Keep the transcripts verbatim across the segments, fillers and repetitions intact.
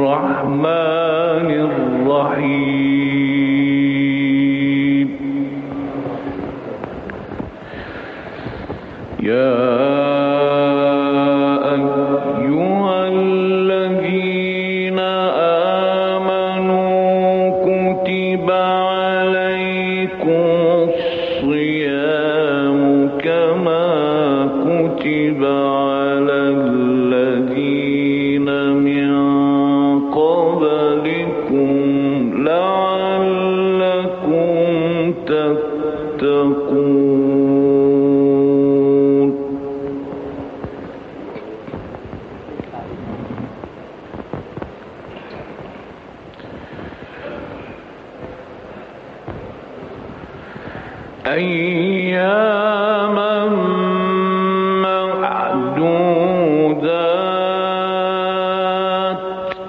الرحمن الرحيم يا أياما معدودات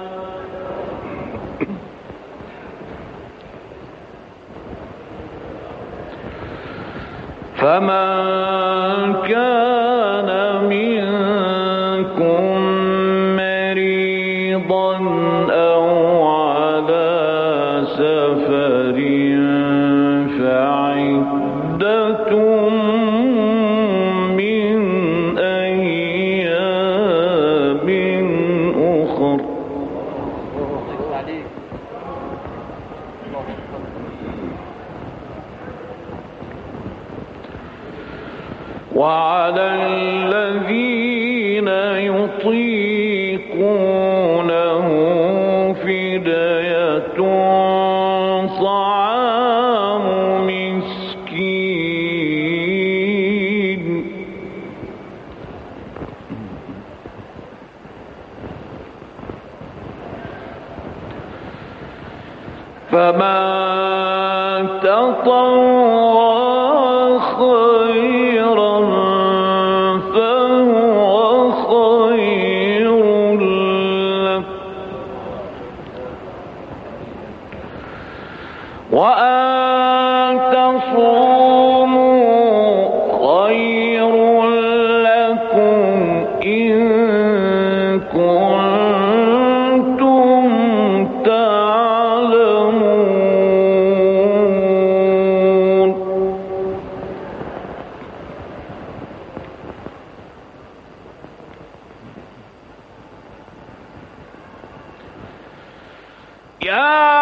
فمن كان منكم مريضا أو على سفر فعدة من أيام أخر وعلى الذين يطيقونه فدية طعام مسكين فمن تطوع خيرا فهو خير له وأن تصوموا خير لكم إن كنتم تعلمون يا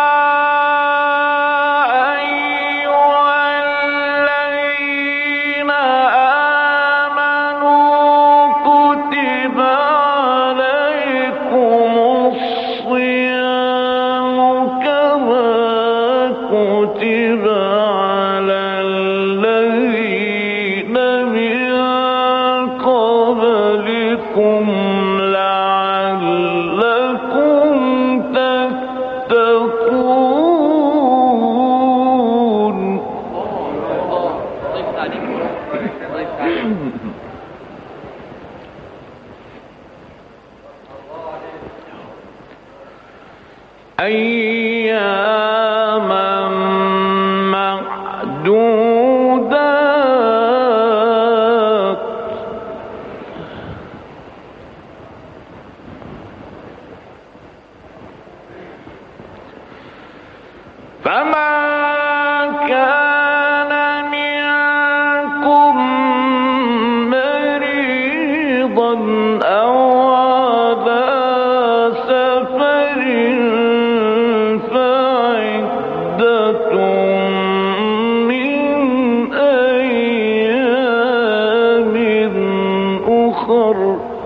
أياما معدودات فمن كان منكم مريضا أو على سفر فعدة من أيام أخر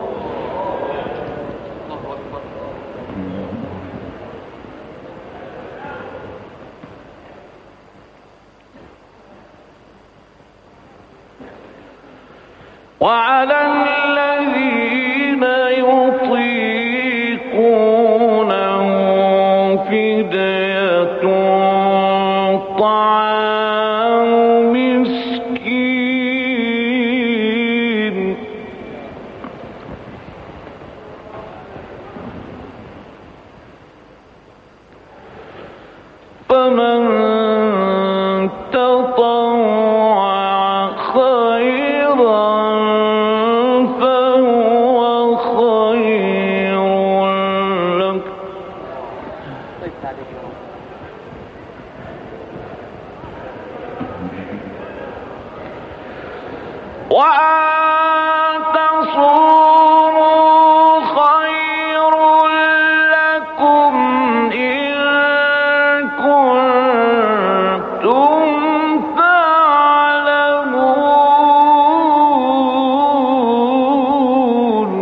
وعلى الذين يطيقونه فدية طعام مسكين فمن تطوع خيرا فهو خير له وأن تصوموا خير لكم إن كنتم تعلمون.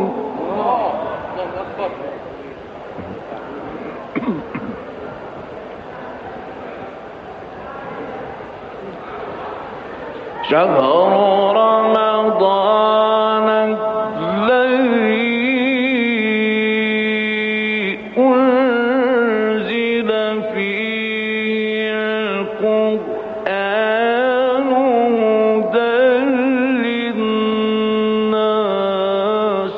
شهر رمضان الذي أنزل فيه القرآن هدى للناس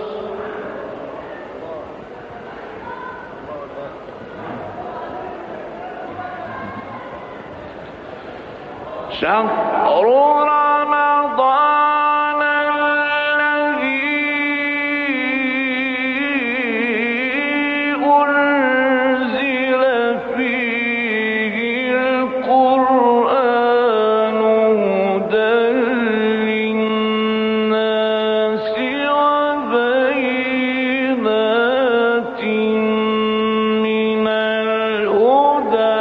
شهر رمضان الذي أنزل فيه القرآن هدى للناس وبينات من الهدى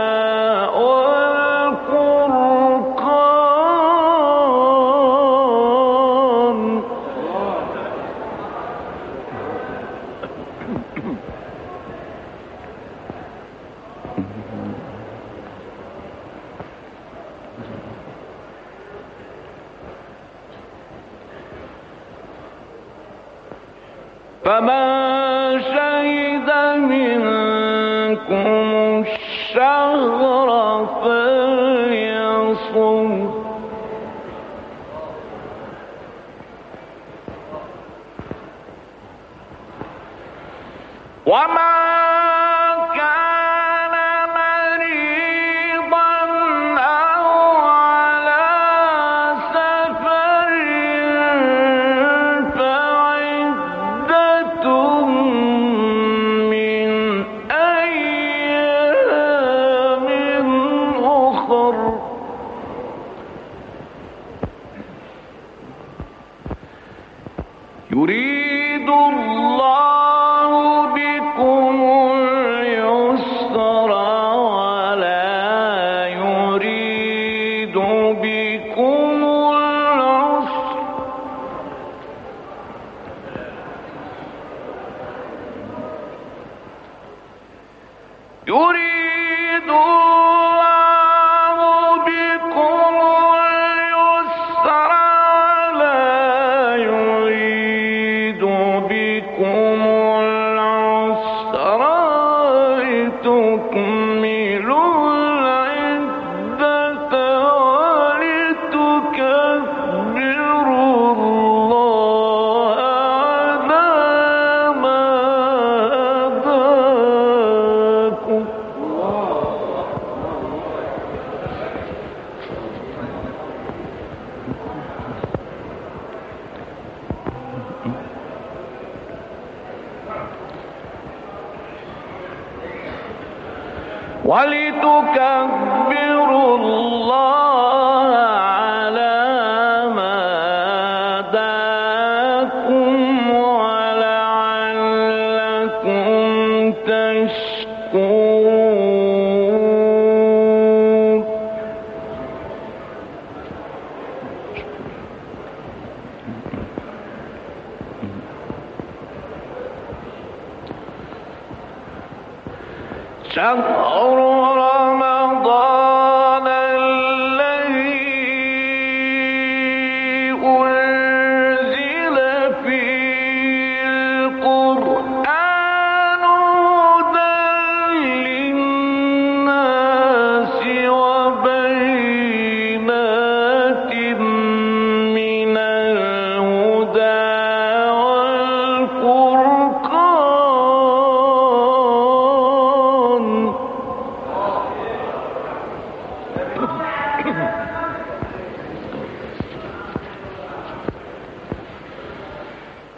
فمن شهد منكم الشهر فليصم ومن كان مريضا أو على سفر فعدة من أيام أخر يريد الله بكم اليسر ولا يريد بكم العسر يريد الله بكم اليسر ولا يريد بكم العسر لتكملوا العدة ولتكبروا الله على ما هداكم. ولتكبروا الله على ما هداكم ولعلكم تشكرون. شهر رمضان الذي أنزل فيه القرآن هدى للناس وبينات من الهدى والفرقان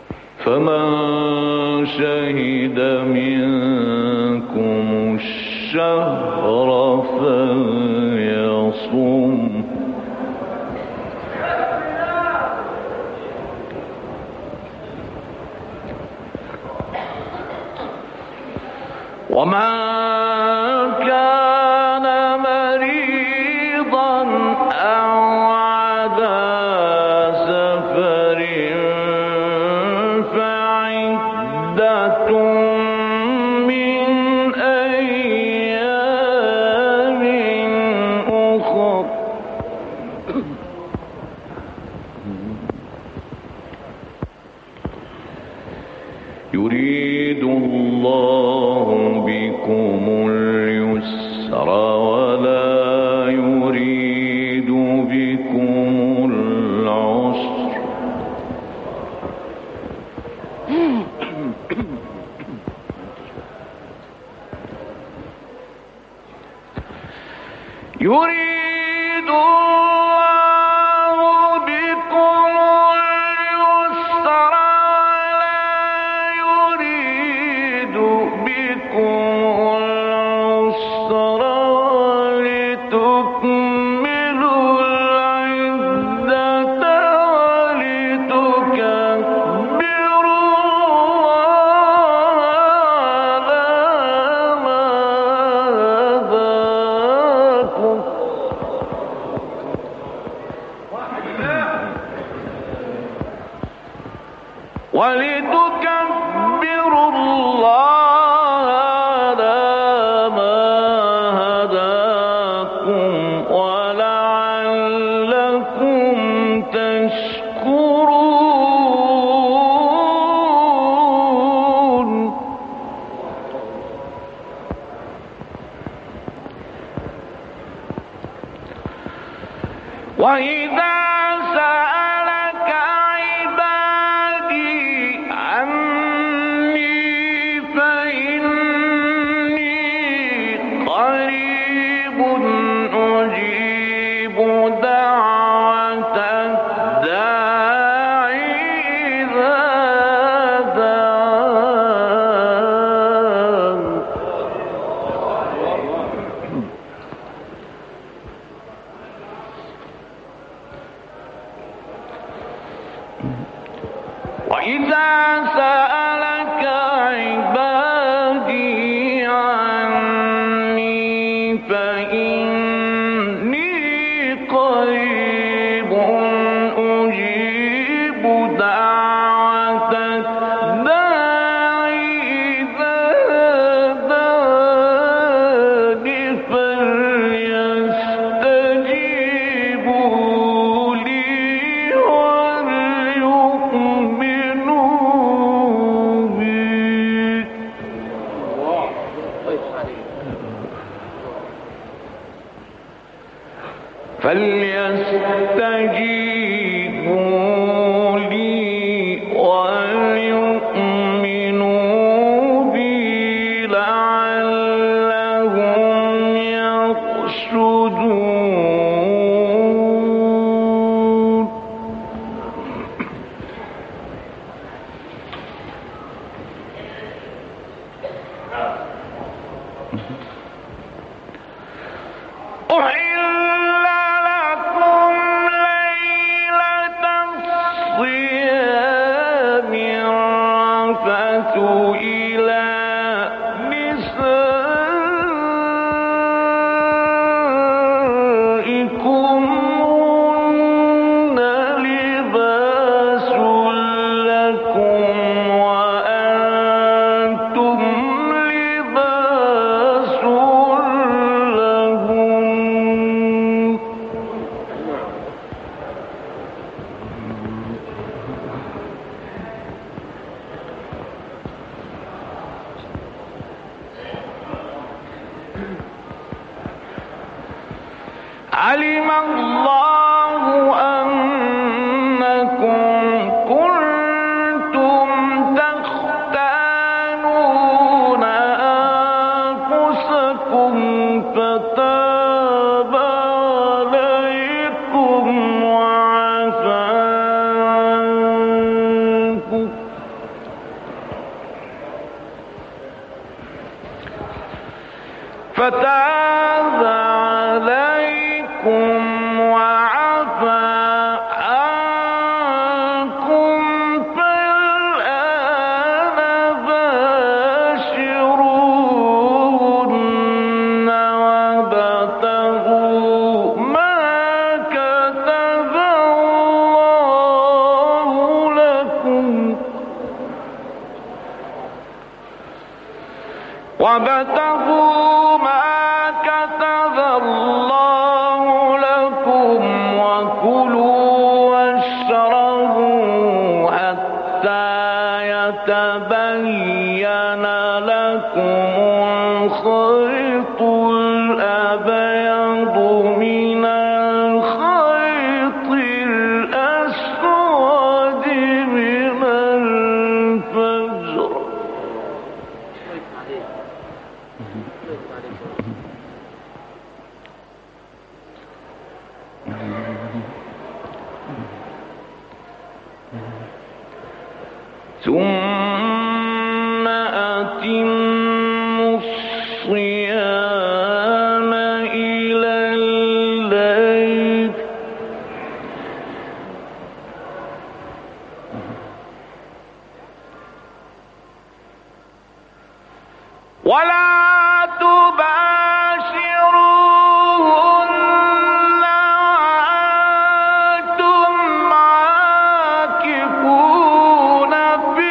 فمن شهد منكم الشهر الشهر فليصم ومن كان مريضا أو على سفر فعدة من أيام أخر يريد الله بكم اليسر ولا يريد بكم العسر يريد الله بكم اليسر ولا يريد بكم العسر ولتكملوا العدة ولتكبروا الله على ما هداكم ولتكبروا الله على ما هداكم ولعلكم تشكرون وإذا سألك عبادي عني فإني قريب أجيب دعوة الداعي إذا دعان وإذا سألك عبادي عني فإني قريب أجيب دعوة الداعي إذا دعان فليستجيبوا لي وليؤمنوا بي فليستجيبوا لي وليؤمنوا بي لعلهم يرشدون أحل لكم ليلة الصيام الرفث إلى نسائكم هن لباس لكم وأنتم لباس لهم علم الله أنكم كنتم تختانون أنفسكم فتاب عليكم وعفى عنكم فتاب عليكم وعفى عنكم فالآن باشروهن وابتغوا ما كتب الله لكم وابتغوا ما كتب الله لكم وكلوا واشربوا حتى يتبين لكم الخيط الأبيض من الخيط الأسود من الفجر ثم أتموا الصيام إلى الليل ولا تباشروهن وأنتم عاكفون في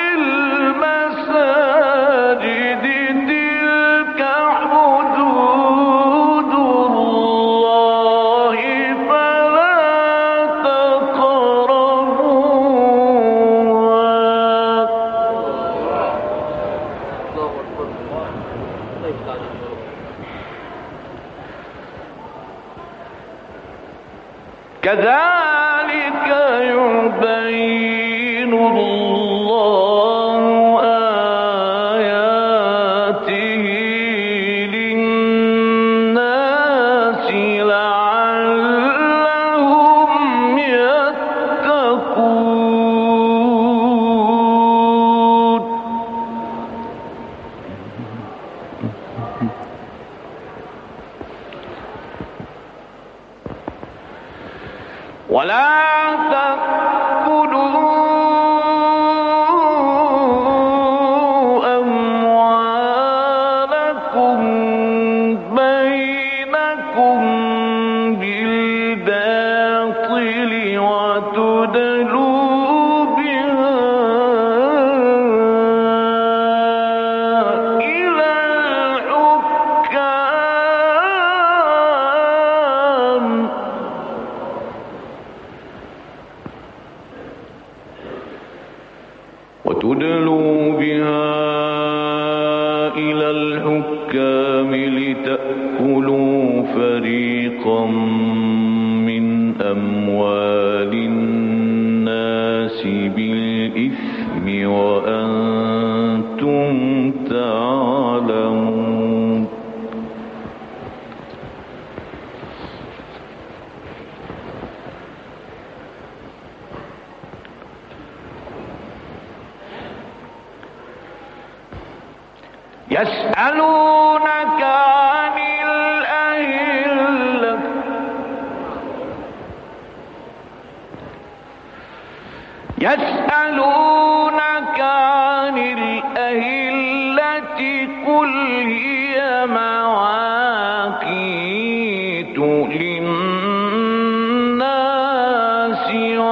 المساجد تلك حدود الله فلا تقربوها كذلك يبين الله آياته للناس لعلهم يتقون ولا تأكلوا أموالكم بينكم بالباطل وتدلوا بها إلى الحكام وتدلوا بها إلى الحكام لتأكلوا فريقا من أموال الناس بالإثم وأنتم تعلمون يسألونك عن الأهلة يسألونك عن الأهلة قل هي مواقيت للناس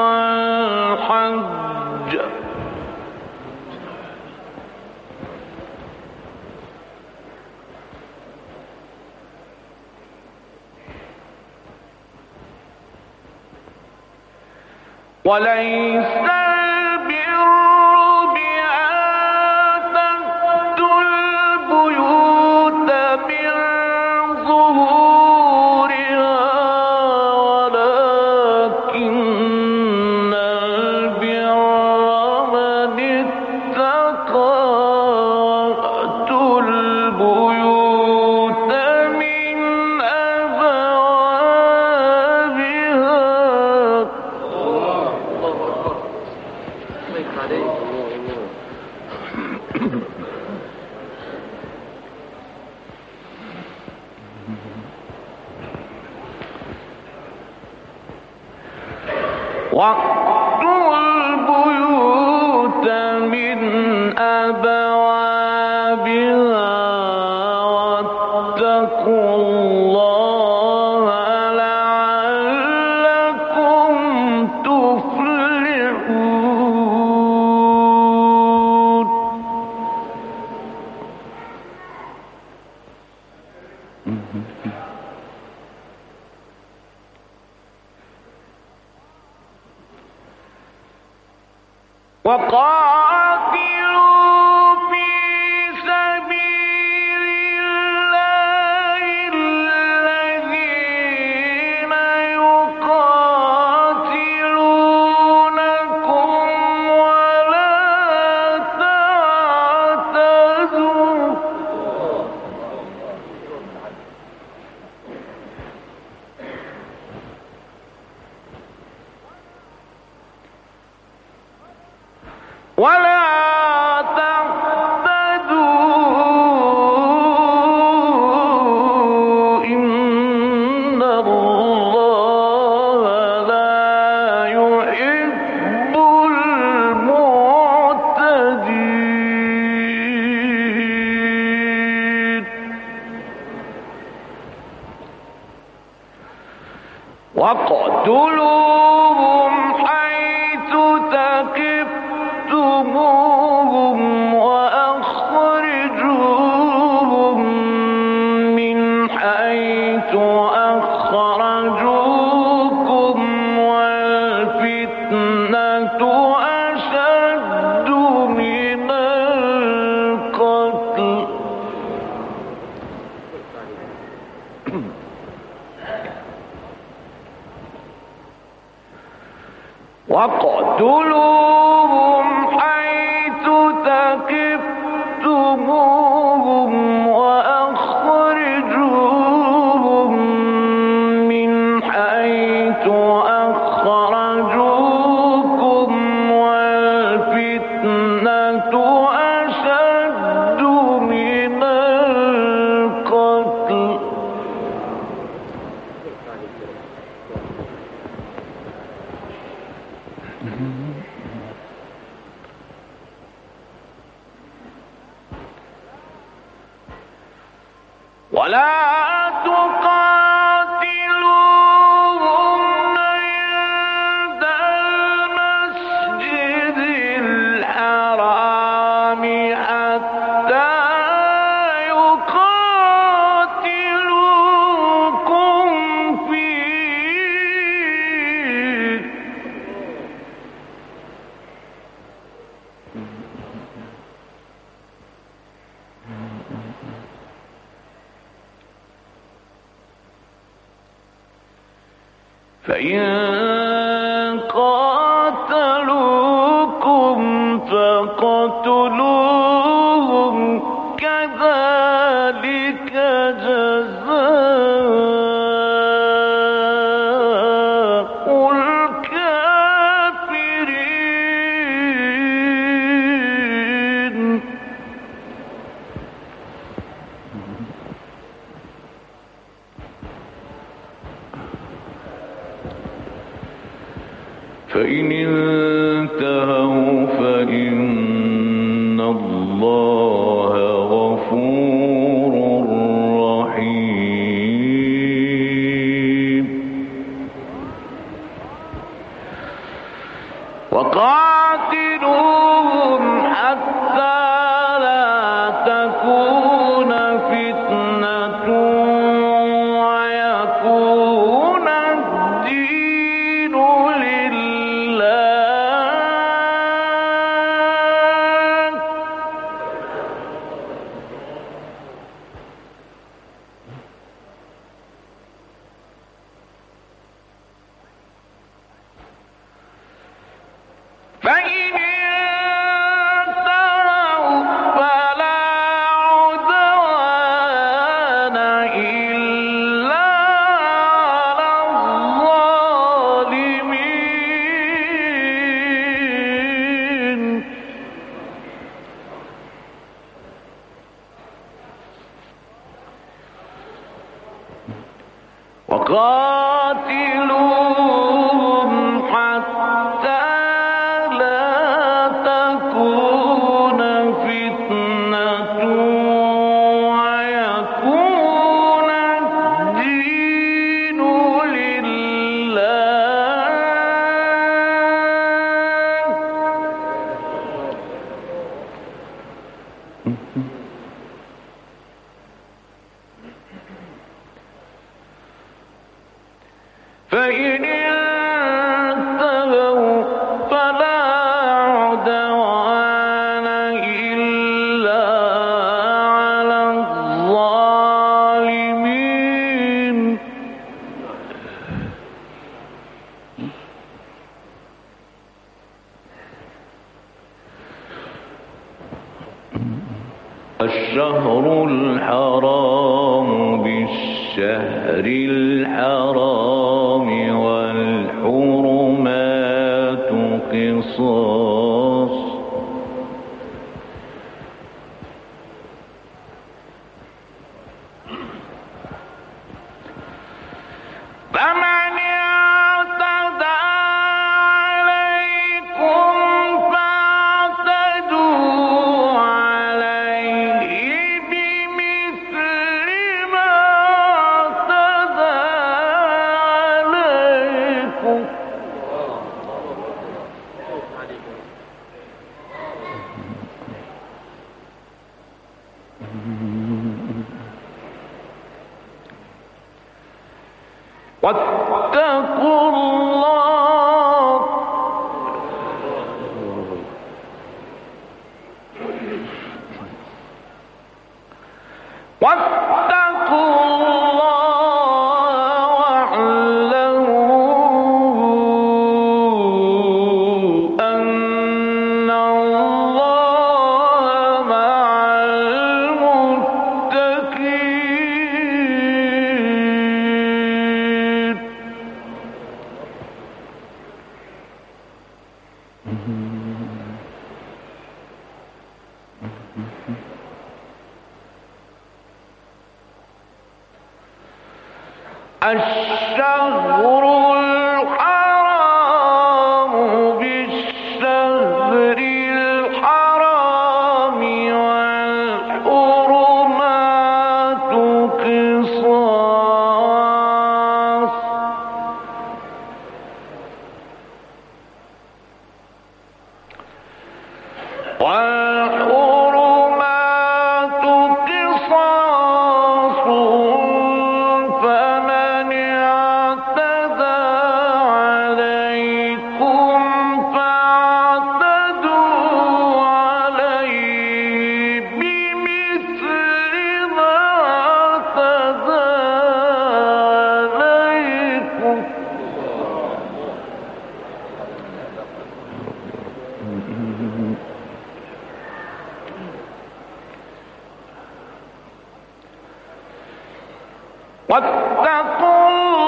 والحج وليس البر بأن تأتوا البيوت من ظهورها ولكن البر من اتقى وأتوا البيوت من أبوابها وَأْتُوا الْبُيُوتَ مِنْ أَبْوَابِهَا وَاتَّقُوا اللَّهَ لَعَلَّكُمْ تُفْلِحُونَ. وَقَاتِلُوا فِي سَبِيلِ اللَّهِ الَّذِينَ يُقَاتِلُونَكُمْ وَلَا تَعْتَدُوا ۚ وَلَا تَعْتَدُوا إِنَّ اللَّهَ لَا يُحِبُّ الْمُعْتَدِينَ. وَاقْتُلُوهُمْ حَيْثُ ثَقِفْتُمُوهُمْ وَأَخْرِجُوهُم مِّنْ حَيْثُ أَخْرَجُوكُمْ ۚ وَالْفِتْنَةُ أَشَدُّ مِنَ الْقَتْلِ ۚ وَاقْتُلُوهُمْ حَيْثُ ثَقِفْتُمُوهُمْ وَأَخْرِجُوهُم مِّنْ حَيْثُ أَخْرَجُوكُمْ ۚ وَالْفِتْنَةُ أَشَدُّ مِنَ الْقَتْلِ ۚ وَلَا تُقَاتِلُوهُمْ عِندَ الْمَسْجِدِ الْحَرَامِ حَتَّىٰ يُقَاتِلُوكُمْ فِيهِ ۖ فَإِن قَاتَلُوكُمْ فَاقْتُلُوهُمْ ۗ كَذَٰلِكَ جَزَاءُ الْكَافِرِينَ. فَإِنِ انتَهَوْا فَإِنَّ اللَّهَ غَفُورٌ رَّحِيمٌ. وَقَاتِلُوهُمْ حَتَّىٰ لَا تَكُونَ فِتْنَةٌ وَيَكُونَ الدِّينُ لِلَّهِ ۖ فَإِنِ انتَهَوْا فَلَا عُدْوَانَ إِلَّا عَلَى الظَّالِمِينَ. وَقَاتِلُوهُمْ حَتَّىٰ فإن انتهوا فلا عدوان إلا على الظالمين. الشهر الحرام بالشهر الحرام والحرمات قصاص. فمن اعتدى عليكم فاعتدوا عليه بمثل ما اعتدى عليكم. واتقوا الله واتقوا الله واعلموا أن الله مع المتقين. الشهر الحرام بالشهر الحرام والحرمات قصاص. والحرمات قصاص. فمن اعتدى عليكم فاعتدوا عليه بمثل ما اعتدى عليكم. واتقوا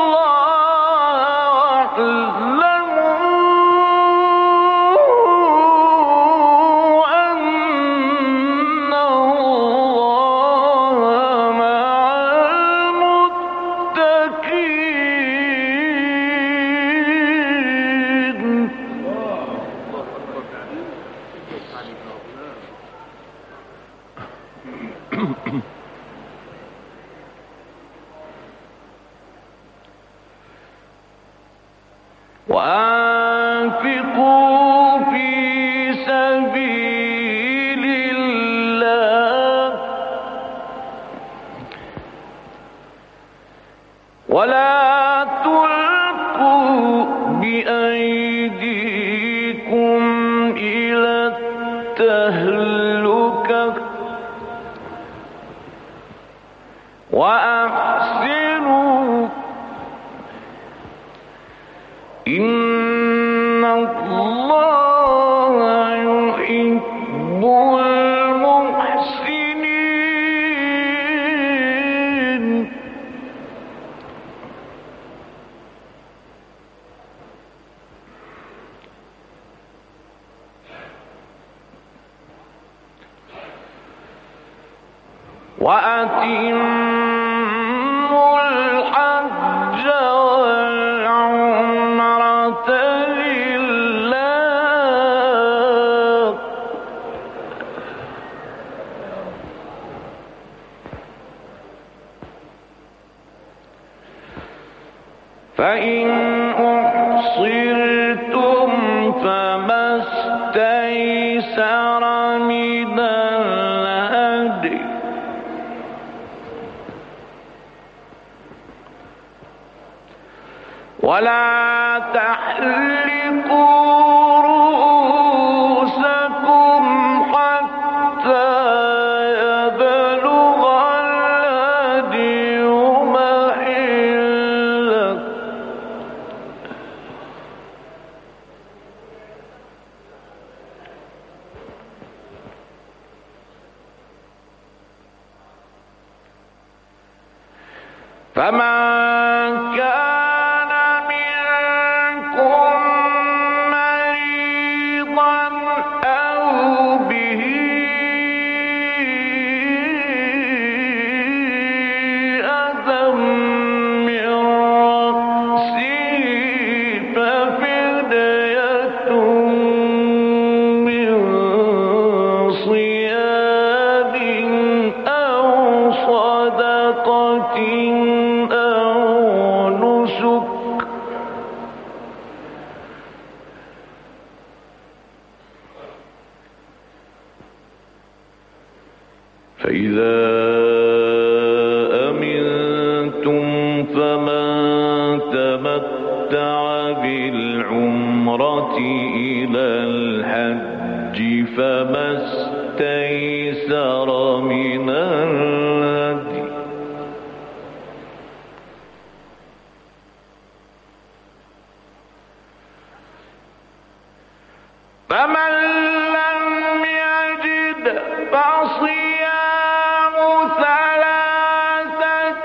الله واعلموا أن الله مع المتقين. وأنفقوا في سبيل الله ولا تلقوا بأيديكم إلى التهلكة وأحسنوا إن الله يحب المحسنين. وأتموا الحج والعمرة لله. فإن أحصرتم فما استيسر من الهدي ولا تحلقوا رؤوسكم حتى يبلغ الهدي محله فمن كان منكم مريضا أو به أذى من رأسه ففدية من صيام أو صدقة فإذا أمنتم فمن تمتع بالعمرة إلى الحج فما استيسر من الهدي فمن لم يجد فصيام ثلاثة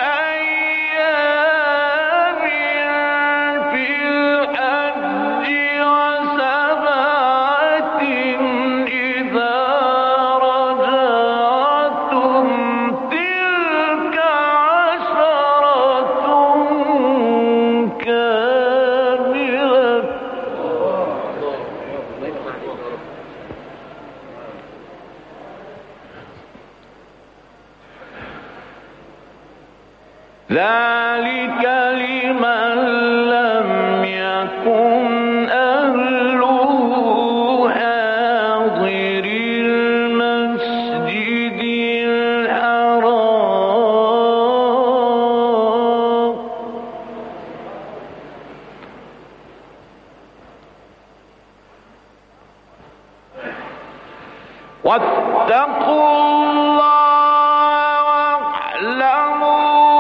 أيام في الحج وسبعة إذا رجعتم تلك عشرة كاملة ذلك لمن لم يكن أهله حاضر المسجد الحرام واتقوا الله واعلموا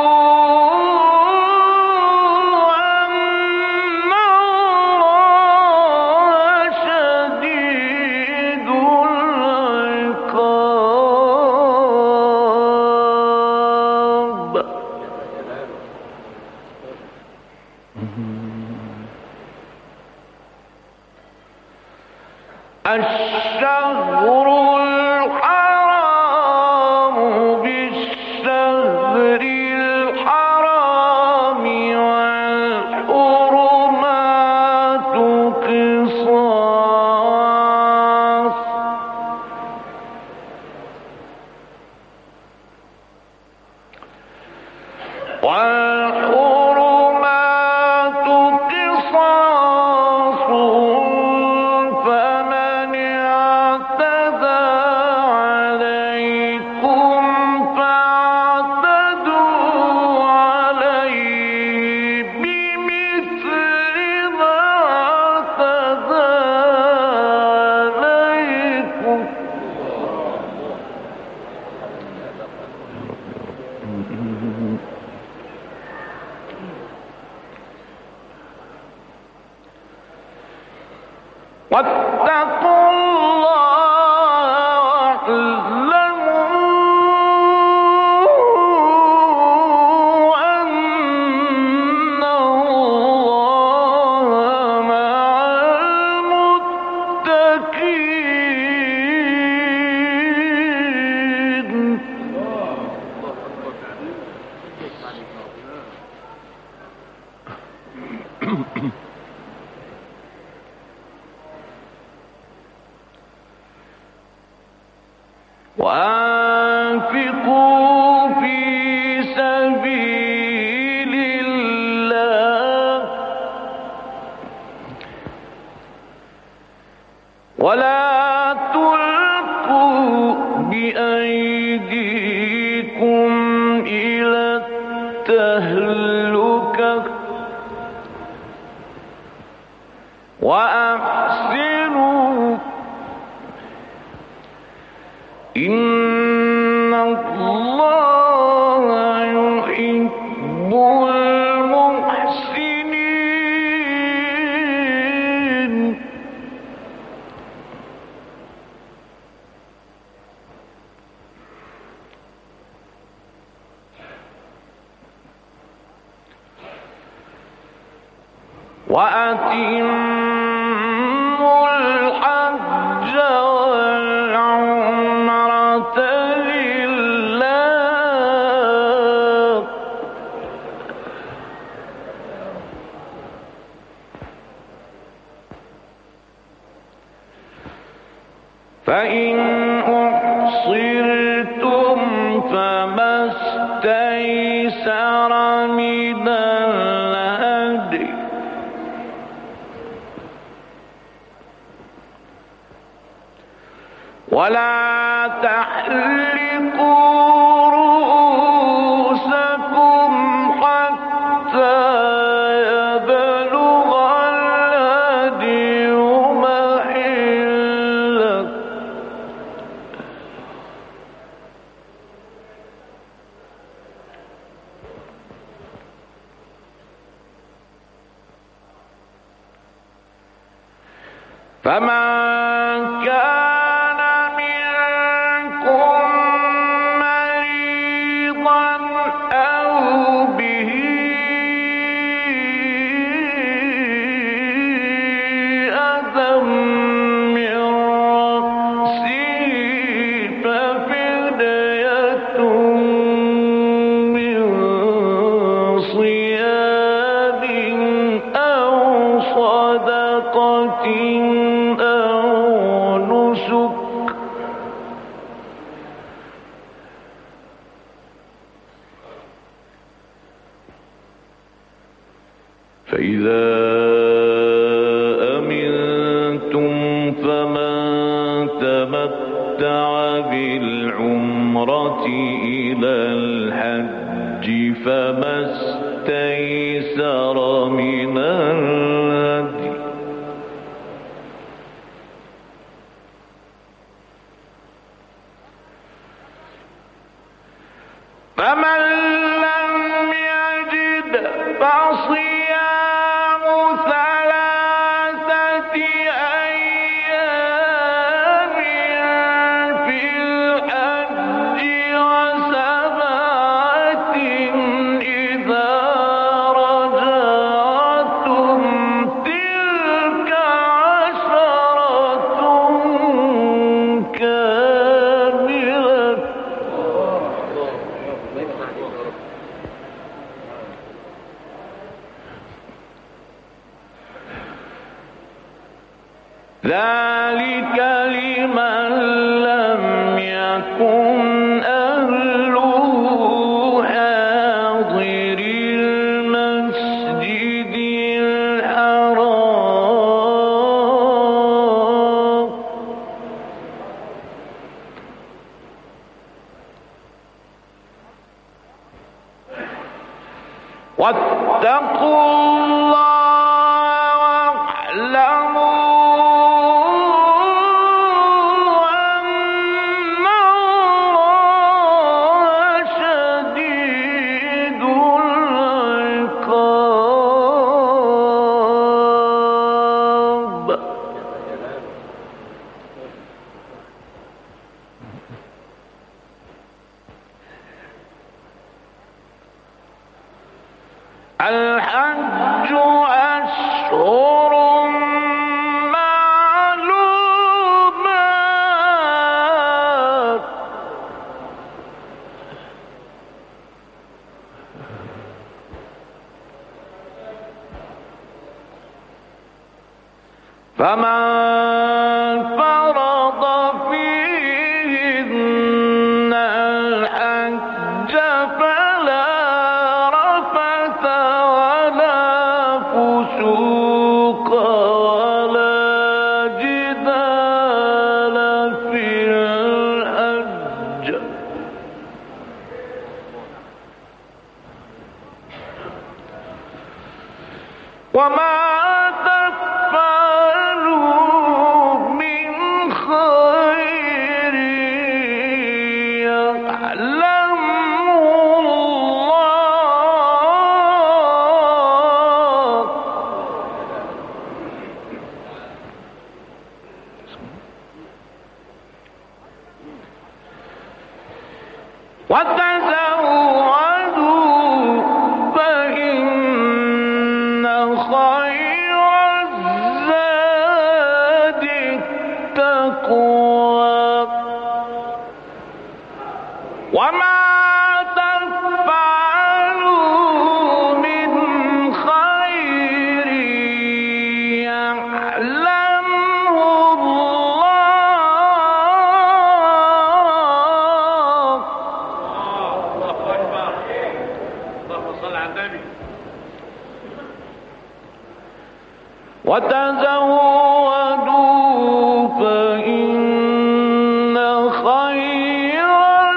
الشهر الحرام بالشهر الحرام والحرمات قصاص والحرمات قصاص فمن اعتدى عليكم فاعتدوا عليه بمثل ما اعتدى عليكم واتقوا الله واعلموا أن الله مع المتقين وأنفقوا في سبيل الله ولا تلقوا بأيديكم إلى التهلكة وأحسنوا إن الله يحب المحسنين. وأتموا الحج والعمرة لله فإن أحصرتم فما استيسر من الهدي ولا تحلقوا رؤوسكم حتى يبلغ الهدي محله فمن كان فإذا أمنتم فمن تمتع بالعمرة إلى الحج فما استيسر من الهدي فمن لم يجد فصيام ثلاثة أيام في الحج وسبعة إذا رجعتم تلك عشرة كاملة ذلك لمن لم يكن أهله حاضر المسجد الحرام واتقوا الله واعلموا الحج أشهر معلومات فمن فرض فيهن الحج فلا رفث ولا فسوق ولا جدال في الحج وما تفعل وتزودوا فإن خير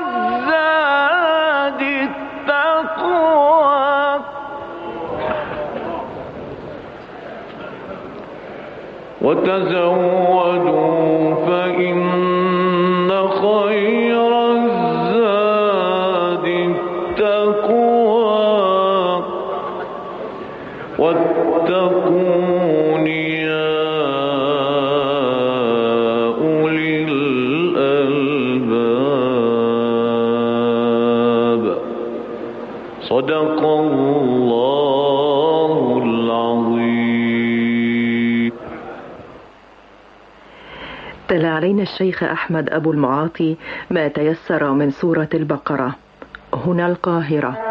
الزاد التقوى وتزودوا فإن خير الزاد التقوى واتقون يا أولي الألباب. صدق الله العظيم. تلا علينا الشيخ أحمد أبو المعاطي ما تيسر من سورة البقرة. هنا القاهرة.